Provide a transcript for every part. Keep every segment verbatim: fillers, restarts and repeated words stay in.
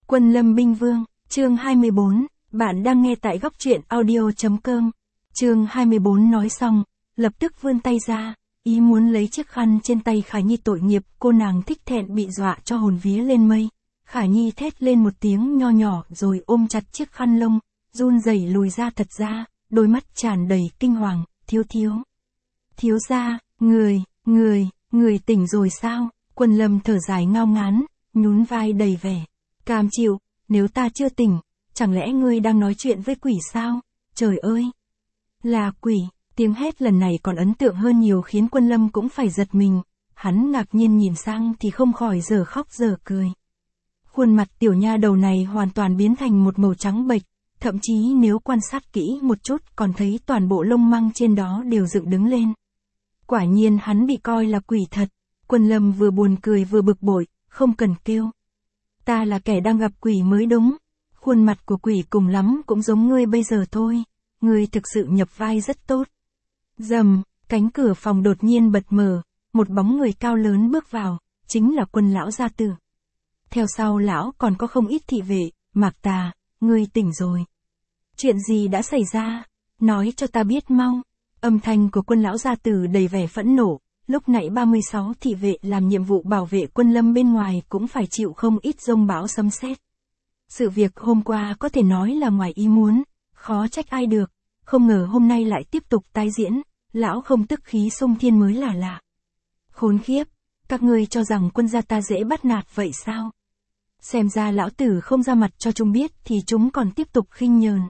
Quân Lâm Binh Vương, chương hai mươi bốn, bạn đang nghe tại góc truyện audio.com. Chương hai mươi bốn nói xong, lập tức vươn tay ra, ý muốn lấy chiếc khăn trên tay Khả Nhi tội nghiệp, cô nàng thích thẹn bị dọa cho hồn vía lên mây. Khả Nhi thét lên một tiếng nho nhỏ rồi ôm chặt chiếc khăn lông, run rẩy lùi ra thật ra, đôi mắt tràn đầy kinh hoàng, thiếu thiếu. Thiếu gia, người, người, người tỉnh rồi sao? Quân Lâm thở dài ngao ngán, nhún vai đầy vẻ. Cam chịu, nếu ta chưa tỉnh, chẳng lẽ ngươi đang nói chuyện với quỷ sao? Trời ơi! Là quỷ, tiếng hét lần này còn ấn tượng hơn nhiều khiến Quân Lâm cũng phải giật mình. Hắn ngạc nhiên nhìn sang thì không khỏi giờ khóc giờ cười. Khuôn mặt tiểu nha đầu này hoàn toàn biến thành một màu trắng bệch, thậm chí nếu quan sát kỹ một chút còn thấy toàn bộ lông măng trên đó đều dựng đứng lên. Quả nhiên hắn bị coi là quỷ thật. Quân Lâm vừa buồn cười vừa bực bội, không cần kêu. Ta là kẻ đang gặp quỷ mới đúng. Khuôn mặt của quỷ cùng lắm cũng giống ngươi bây giờ thôi. Ngươi thực sự nhập vai rất tốt. Rầm, cánh cửa phòng đột nhiên bật mở, một bóng người cao lớn bước vào, chính là Quân lão gia tử. Theo sau lão còn có không ít thị vệ. Mạc Tà, ngươi tỉnh rồi. Chuyện gì đã xảy ra? Nói cho ta biết mau. Âm thanh của Quân lão gia tử đầy vẻ phẫn nộ. Lúc nãy ba mươi sáu thị vệ làm nhiệm vụ bảo vệ Quân Lâm bên ngoài cũng phải chịu không ít giông bão sấm sét. Sự việc hôm qua có thể nói là ngoài ý muốn, khó trách ai được, không ngờ hôm nay lại tiếp tục tái diễn, lão không tức khí xung thiên mới là lạ. Khốn khiếp, các ngươi cho rằng quân gia ta dễ bắt nạt vậy sao? Xem ra lão tử không ra mặt cho chúng biết thì chúng còn tiếp tục khinh nhờn.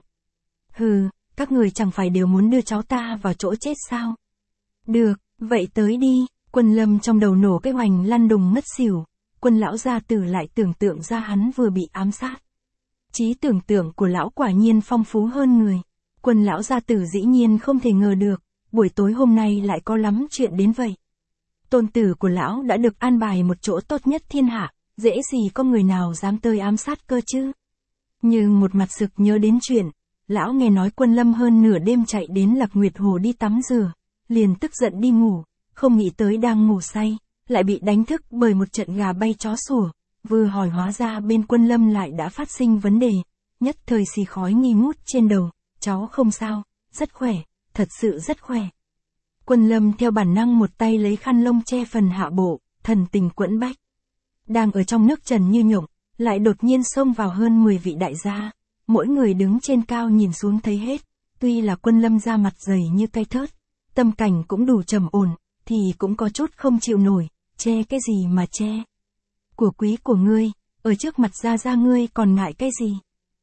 Hừ, các người chẳng phải đều muốn đưa cháu ta vào chỗ chết sao? Được. Vậy tới đi, Quân Lâm trong đầu nổ cái hoành lăn đùng ngất xỉu, Quân lão gia tử lại tưởng tượng ra hắn vừa bị ám sát. Trí tưởng tượng của lão quả nhiên phong phú hơn người. Quân lão gia tử dĩ nhiên không thể ngờ được, buổi tối hôm nay lại có lắm chuyện đến vậy. Tôn tử của lão đã được an bài một chỗ tốt nhất thiên hạ, dễ gì có người nào dám tới ám sát cơ chứ. Nhưng một mặt sực nhớ đến chuyện, lão nghe nói Quân Lâm hơn nửa đêm chạy đến Lạc Nguyệt Hồ đi tắm rửa. Liền tức giận đi ngủ, không nghĩ tới đang ngủ say, lại bị đánh thức bởi một trận gà bay chó sủa, vừa hỏi hóa ra bên Quân Lâm lại đã phát sinh vấn đề, nhất thời xì khói nghi ngút trên đầu, cháu không sao, rất khỏe, thật sự rất khỏe. Quân Lâm theo bản năng một tay lấy khăn lông che phần hạ bộ, thần tình quẫn bách. Đang ở trong nước trần như nhộng, lại đột nhiên xông vào hơn mười vị đại gia, mỗi người đứng trên cao nhìn xuống thấy hết, tuy là Quân Lâm da mặt dày như cây thớt. Tâm cảnh cũng đủ trầm ổn, thì cũng có chút không chịu nổi, che cái gì mà che. Của quý của ngươi, ở trước mặt gia gia ngươi còn ngại cái gì?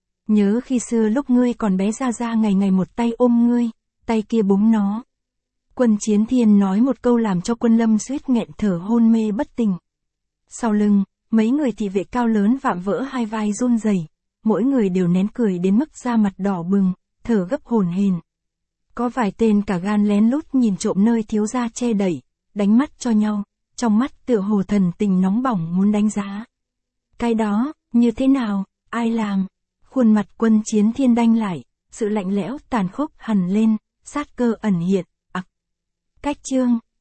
Nhớ khi xưa lúc ngươi còn bé gia gia ngày ngày một tay ôm ngươi, tay kia búng nó. Quân Chiến Thiên nói một câu làm cho Quân Lâm suýt nghẹn thở hôn mê bất tỉnh. Sau lưng, mấy người thị vệ cao lớn vạm vỡ hai vai run rẩy, mỗi người đều nén cười đến mức da mặt đỏ bừng, thở gấp hổn hển. Có vài tên cả gan lén lút nhìn trộm nơi thiếu gia che đậy, đánh mắt cho nhau, trong mắt tựa hồ thần tình nóng bỏng muốn đánh giá. Cái đó, như thế nào, ai làm? Khuôn mặt Quân Chiến Thiên đanh lại, sự lạnh lẽo tàn khốc hằn lên, sát cơ ẩn hiện, ặc. Cách chương,